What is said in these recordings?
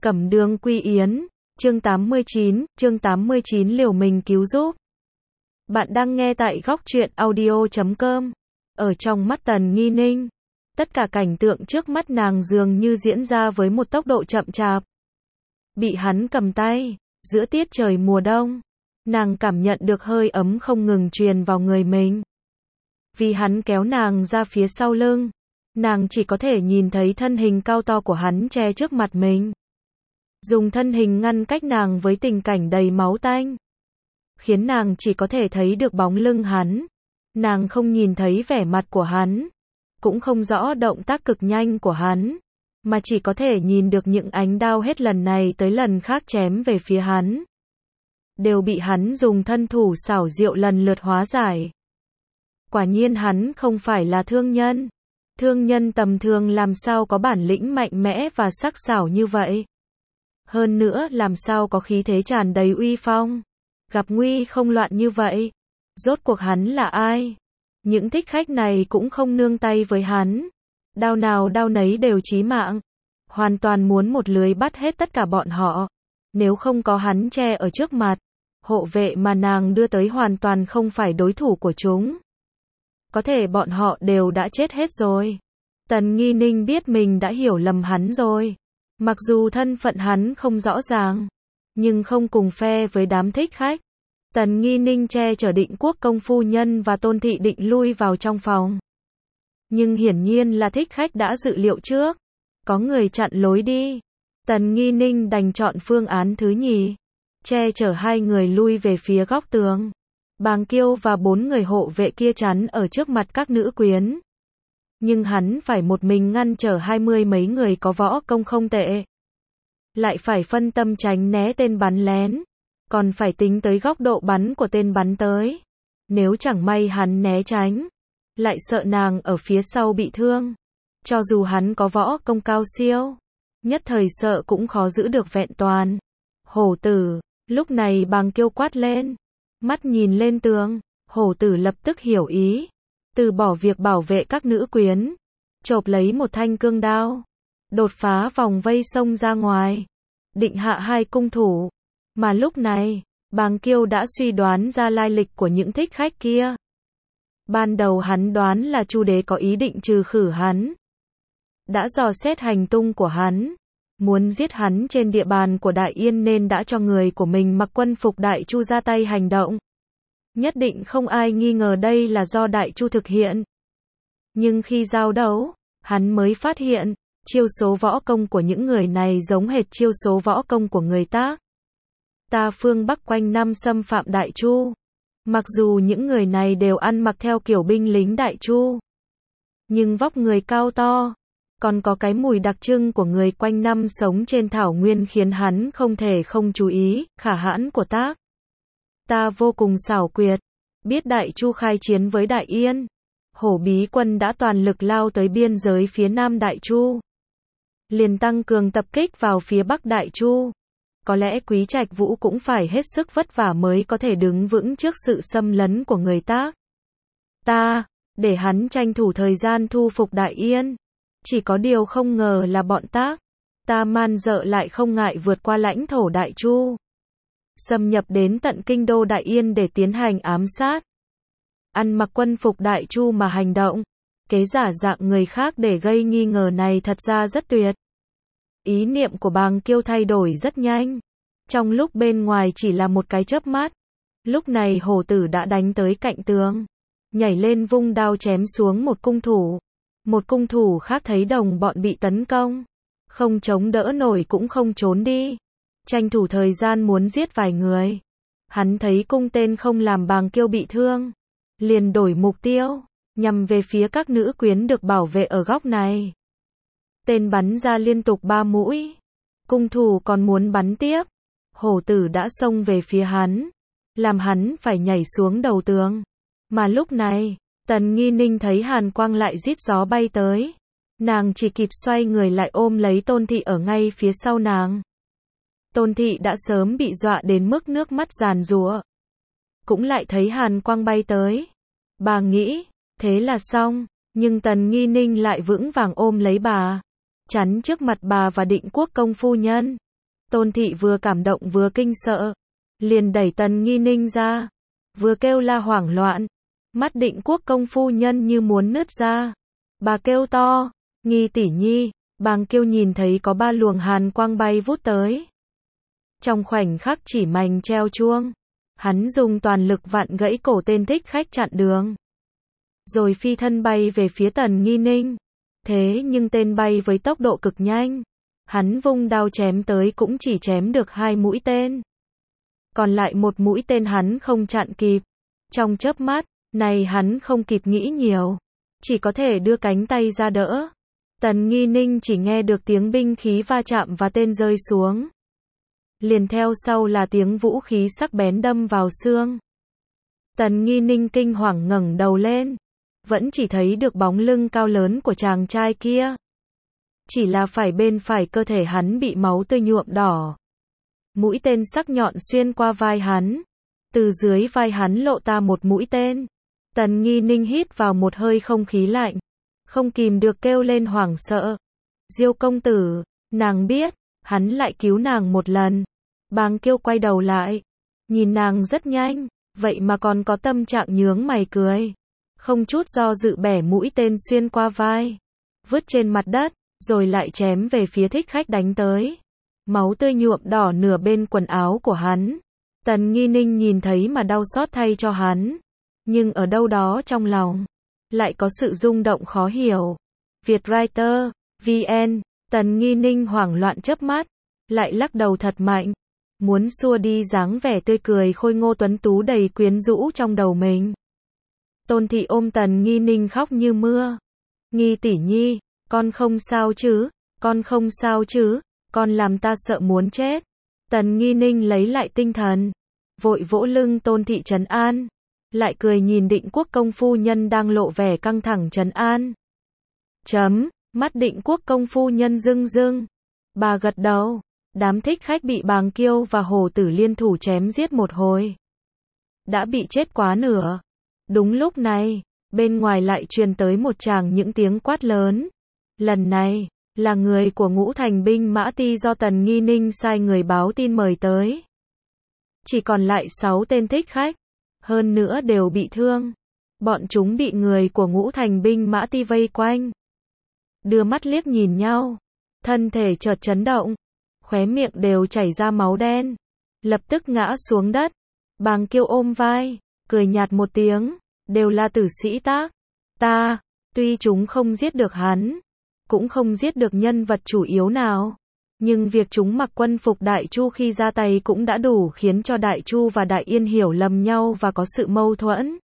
Cẩm Đường Quy Yến, chương 89 liều mình cứu giúp. Bạn đang nghe tại góc truyện audio.com. Ở trong mắt Tần Nghi Ninh, tất cả cảnh tượng trước mắt nàng dường như diễn ra với một tốc độ chậm chạp. Bị hắn cầm tay, giữa tiết trời mùa đông, nàng cảm nhận được hơi ấm không ngừng truyền vào người mình. Vì hắn kéo nàng ra phía sau lưng, nàng chỉ có thể nhìn thấy thân hình cao to của hắn che trước mặt mình. Dùng thân hình ngăn cách nàng với tình cảnh đầy máu tanh, khiến nàng chỉ có thể thấy được bóng lưng hắn. Nàng không nhìn thấy vẻ mặt của hắn, cũng không rõ động tác cực nhanh của hắn, mà chỉ có thể nhìn được những ánh đao hết lần này tới lần khác chém về phía hắn. Đều bị hắn dùng thân thủ xảo diệu lần lượt hóa giải. Quả nhiên hắn không phải là thương nhân. Thương nhân tầm thường làm sao có bản lĩnh mạnh mẽ và sắc sảo như vậy. Hơn nữa làm sao có khí thế tràn đầy uy phong. Gặp nguy không loạn như vậy. Rốt cuộc hắn là ai? Những thích khách này cũng không nương tay với hắn. Đao nào đao nấy đều chí mạng. Hoàn toàn muốn một lưới bắt hết tất cả bọn họ. Nếu không có hắn che ở trước mặt, hộ vệ mà nàng đưa tới hoàn toàn không phải đối thủ của chúng. Có thể bọn họ đều đã chết hết rồi. Tần Nghi Ninh biết mình đã hiểu lầm hắn rồi. Mặc dù thân phận hắn không rõ ràng, nhưng không cùng phe với đám thích khách. Tần Nghi Ninh che chở Định Quốc công phu nhân và Tôn Thị định lui vào trong phòng. Nhưng hiển nhiên là thích khách đã dự liệu trước. Có người chặn lối đi. Tần Nghi Ninh đành chọn phương án thứ nhì. Che chở hai người lui về phía góc tường. Bàng Kiêu và 4 người hộ vệ kia chắn ở trước mặt các nữ quyến. Nhưng hắn phải một mình ngăn trở 20 mấy người có võ công không tệ. Lại phải phân tâm tránh né tên bắn lén. Còn phải tính tới góc độ bắn của tên bắn tới. Nếu chẳng may hắn né tránh, lại sợ nàng ở phía sau bị thương. Cho dù hắn có võ công cao siêu, nhất thời sợ cũng khó giữ được vẹn toàn. Hổ tử, lúc này Bàng Kiêu quát lên. Mắt nhìn lên tường, hổ tử lập tức hiểu ý. Từ bỏ việc bảo vệ các nữ quyến, chộp lấy một thanh cương đao, đột phá vòng vây xông ra ngoài, định hạ hai cung thủ. Mà lúc này, Bàng Kiêu đã suy đoán ra lai lịch của những thích khách kia. Ban đầu hắn đoán là Chu đế có ý định trừ khử hắn. Đã dò xét hành tung của hắn, muốn giết hắn trên địa bàn của Đại Yên nên đã cho người của mình mặc quân phục Đại Chu ra tay hành động. Nhất định không ai nghi ngờ đây là do Đại Chu thực hiện. Nhưng khi giao đấu, hắn mới phát hiện, chiêu số võ công của những người này giống hệt chiêu số võ công của người ta. Ta phương Bắc quanh năm xâm phạm Đại Chu. Mặc dù những người này đều ăn mặc theo kiểu binh lính Đại Chu, nhưng vóc người cao to, còn có cái mùi đặc trưng của người quanh năm sống trên thảo nguyên khiến hắn không thể không chú ý khả hãn của tác. Ta vô cùng xảo quyệt. Biết Đại Chu khai chiến với Đại Yên, Hổ Bí quân đã toàn lực lao tới biên giới phía nam Đại Chu, liền tăng cường tập kích vào phía bắc Đại Chu. Có lẽ Quý Trạch Vũ cũng phải hết sức vất vả mới có thể đứng vững trước sự xâm lấn của người Tác. Ta, để hắn tranh thủ thời gian thu phục Đại Yên. Chỉ có điều không ngờ là bọn Tác, ta man dợ lại không ngại vượt qua lãnh thổ Đại Chu, xâm nhập đến tận kinh đô Đại Yên để tiến hành ám sát. Ăn mặc quân phục Đại Chu mà hành động, kế giả dạng người khác để gây nghi ngờ này thật ra rất tuyệt. Ý niệm của Bàng Kiêu thay đổi rất nhanh. Trong lúc bên ngoài chỉ là một cái chớp mắt, lúc này hổ tử đã đánh tới cạnh tường, nhảy lên vung đao chém xuống một cung thủ. Một cung thủ khác thấy đồng bọn bị tấn công, không chống đỡ nổi cũng không trốn đi, tranh thủ thời gian muốn giết vài người. Hắn thấy cung tên không làm Bàng Kiêu bị thương, liền đổi mục tiêu, nhằm về phía các nữ quyến được bảo vệ ở góc này. Tên bắn ra liên tục 3 mũi, cung thủ còn muốn bắn tiếp, hổ tử đã xông về phía hắn, làm hắn phải nhảy xuống đầu tường. Mà lúc này, Tần Nghi Ninh thấy hàn quang lại rít gió bay tới, nàng chỉ kịp xoay người lại ôm lấy Tôn Thị ở ngay phía sau nàng. Tôn Thị đã sớm bị dọa đến mức nước mắt giàn giụa, cũng lại thấy hàn quang bay tới. Bà nghĩ, thế là xong, nhưng Tần Nghi Ninh lại vững vàng ôm lấy bà, chắn trước mặt bà và Định Quốc công phu nhân. Tôn Thị vừa cảm động vừa kinh sợ, liền đẩy Tần Nghi Ninh ra, vừa kêu la hoảng loạn, mắt Định Quốc công phu nhân như muốn nứt ra. Bà kêu to, Nghi tỷ nhi, Bàng Kiêu nhìn thấy có 3 luồng hàn quang bay vút tới. Trong khoảnh khắc chỉ mảnh treo chuông, hắn dùng toàn lực vặn gãy cổ tên thích khách chặn đường. Rồi phi thân bay về phía Tần Nghi Ninh. Thế nhưng tên bay với tốc độ cực nhanh. Hắn vung đao chém tới cũng chỉ chém được 2 mũi tên. Còn lại 1 mũi tên hắn không chặn kịp. Trong chớp mắt, này hắn không kịp nghĩ nhiều. Chỉ có thể đưa cánh tay ra đỡ. Tần Nghi Ninh chỉ nghe được tiếng binh khí va chạm và tên rơi xuống. Liền theo sau là tiếng vũ khí sắc bén đâm vào xương. Tần Nghi Ninh kinh hoàng ngẩng đầu lên. Vẫn chỉ thấy được bóng lưng cao lớn của chàng trai kia. Chỉ là bên phải cơ thể hắn bị máu tươi nhuộm đỏ. Mũi tên sắc nhọn xuyên qua vai hắn. Từ dưới vai hắn lộ ra một mũi tên. Tần Nghi Ninh hít vào một hơi không khí lạnh. Không kìm được kêu lên hoảng sợ. Diêu công tử, nàng biết, hắn lại cứu nàng một lần. Bàng Kiêu quay đầu lại. Nhìn nàng rất nhanh, vậy mà còn có tâm trạng nhướng mày cười. Không chút do dự bẻ mũi tên xuyên qua vai. Vứt trên mặt đất, rồi lại chém về phía thích khách đánh tới. Máu tươi nhuộm đỏ nửa bên quần áo của hắn. Tần Nghi Ninh nhìn thấy mà đau xót thay cho hắn. Nhưng ở đâu đó trong lòng, lại có sự rung động khó hiểu. Vietwriter, VN, Tần Nghi Ninh hoảng loạn chớp mắt, lại lắc đầu thật mạnh. Muốn xua đi dáng vẻ tươi cười khôi ngô tuấn tú đầy quyến rũ trong đầu mình. Tôn Thị ôm Tần Nghi Ninh khóc như mưa. Nghi tỷ nhi, con không sao chứ, con không sao chứ, con làm ta sợ muốn chết. Tần Nghi Ninh lấy lại tinh thần, vội vỗ lưng Tôn Thị trấn an, lại cười nhìn Định Quốc công phu nhân đang lộ vẻ căng thẳng trấn an. Mắt Định Quốc công phu nhân rưng rưng. Bà gật đầu, đám thích khách bị Bàng Kiêu và Hổ Tử liên thủ chém giết một hồi. Đã bị chết quá nửa. Đúng lúc này, bên ngoài lại truyền tới một tràng những tiếng quát lớn. Lần này, là người của Ngũ Thành binh mã ti do Tần Nghi Ninh sai người báo tin mời tới. Chỉ còn lại 6 tên thích khách, hơn nữa đều bị thương. Bọn chúng bị người của Ngũ Thành binh mã ti vây quanh. Đưa mắt liếc nhìn nhau, thân thể chợt chấn động, khóe miệng đều chảy ra máu đen, lập tức ngã xuống đất. Bàng Kiêu ôm vai, cười nhạt một tiếng, đều là tử sĩ tác. Tuy chúng không giết được hắn, cũng không giết được nhân vật chủ yếu nào, nhưng việc chúng mặc quân phục Đại Chu khi ra tay cũng đã đủ khiến cho Đại Chu và Đại Yên hiểu lầm nhau và có sự mâu thuẫn.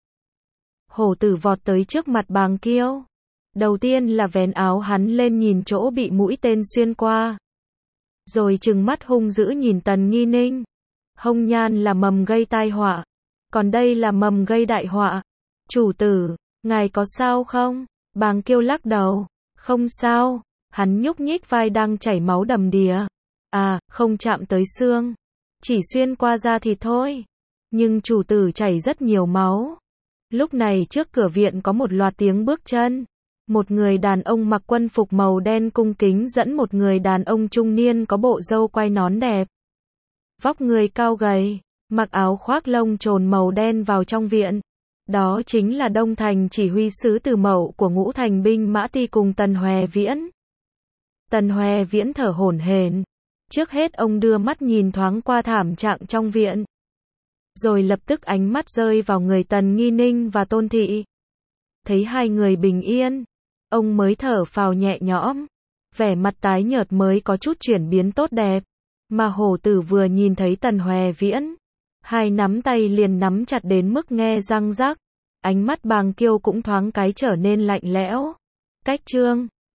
Hổ Tử vọt tới trước mặt Bàng Kiêu. Đầu tiên là vén áo hắn lên nhìn chỗ bị mũi tên xuyên qua. Rồi trừng mắt hung dữ nhìn Tần Nghi Ninh. Hồng nhan là mầm gây tai họa, còn đây là mầm gây đại họa. Chủ tử, ngài có sao không? Bàng Kiêu lắc đầu. Không sao. Hắn nhúc nhích vai đang chảy máu đầm đìa. Không chạm tới xương. Chỉ xuyên qua da thịt thôi. Nhưng chủ tử chảy rất nhiều máu. Lúc này trước cửa viện có một loạt tiếng bước chân. Một người đàn ông mặc quân phục màu đen cung kính dẫn một người đàn ông trung niên có bộ râu quai nón đẹp. Vóc người cao gầy, mặc áo khoác lông trồn màu đen vào trong viện. Đó chính là Đông Thành chỉ huy sứ Từ Mậu của Ngũ Thành binh mã ti cùng Tần Hoè Viễn. Tần Hoè Viễn thở hổn hển. Trước hết ông đưa mắt nhìn thoáng qua thảm trạng trong viện. Rồi lập tức ánh mắt rơi vào người Tần Nghi Ninh và Tôn Thị. Thấy hai người bình yên, ông mới thở phào nhẹ nhõm. Vẻ mặt tái nhợt mới có chút chuyển biến tốt đẹp. Mà Hổ Tử vừa nhìn thấy Tần Hoè Viễn, hai nắm tay liền nắm chặt đến mức nghe răng rắc. Ánh mắt Bàng Kiêu cũng thoáng cái trở nên lạnh lẽo. Cách chương